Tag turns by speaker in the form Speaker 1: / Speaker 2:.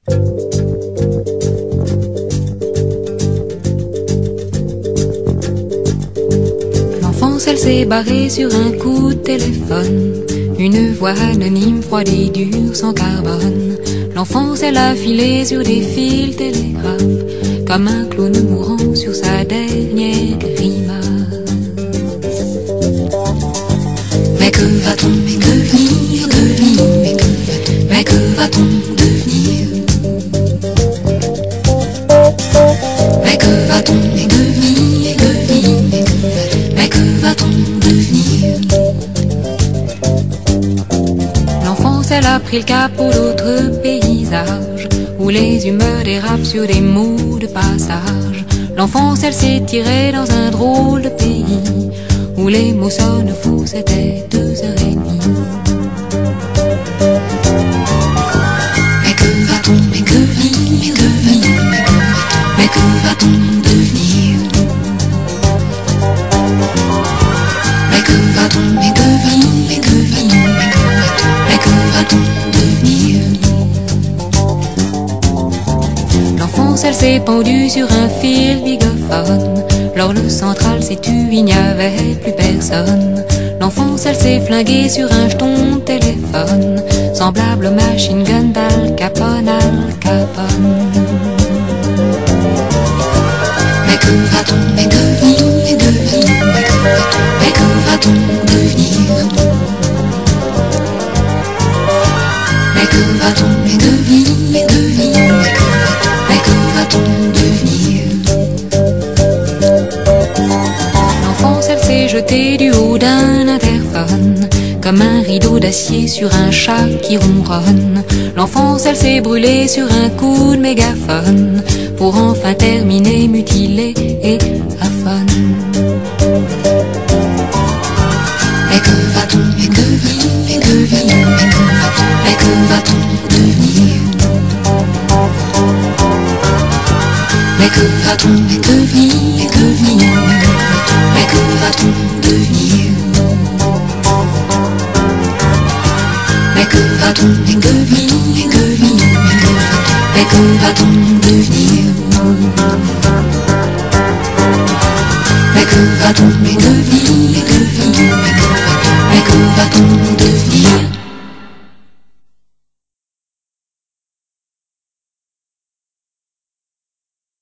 Speaker 1: L'enfance, elle s'est barrée sur un coup de téléphone. Une voix anonyme, froide et dure, sans carbone. L'enfance, elle a filé sur des fils télégraphes, comme un clown mourant sur sa dernière grimace. Mais que va-t-on devenir, devenir, mais que va-t-on devenir? Mais que va-t-on devenir, devenir, mais que va-t-on devenir? L'enfance, elle a pris le cap pour d'autres paysages, où les humeurs dérapent sur des mots de passage. L'enfance, elle s'est tirée dans un drôle de pays, où les mots sonnent faux, c'était 2h30. Mais que va-t-on devenir, devenir, mais que va-t-on devenir? Mais que va-t-on devenir, devenir, mais que va-t-on devenir? L'enfance, elle s'est pendue sur un fil bigophone. L'horloge centrale s'est tue, il n'y avait plus personne. L'enfance, elle s'est flinguée sur un jeton de téléphone, semblable au machine gun d'Al Capone, Al Capone. Mais que va-t-on devenir, devenir, mais que va-t-on devenir? Mais que va-t-on devenir, devenir, mais que va-t-on devenir? L'enfance, elle s'est jetée du haut d'un interphone, comme un rideau d'acier sur un chat qui ronronne. L'enfance, elle s'est brûlée sur un coup de mégaphone, pour enfin terminer mutilée et aphone. Mais que va-t-on devenir, devenir, mais que va-t-on devenir? Mais que va-t-on devenir, devenir, mais que va-t-on devenir? Mais que va-t-on devenir, devenir, mais que va-t-on devenir? Mais que va-t-on devenir?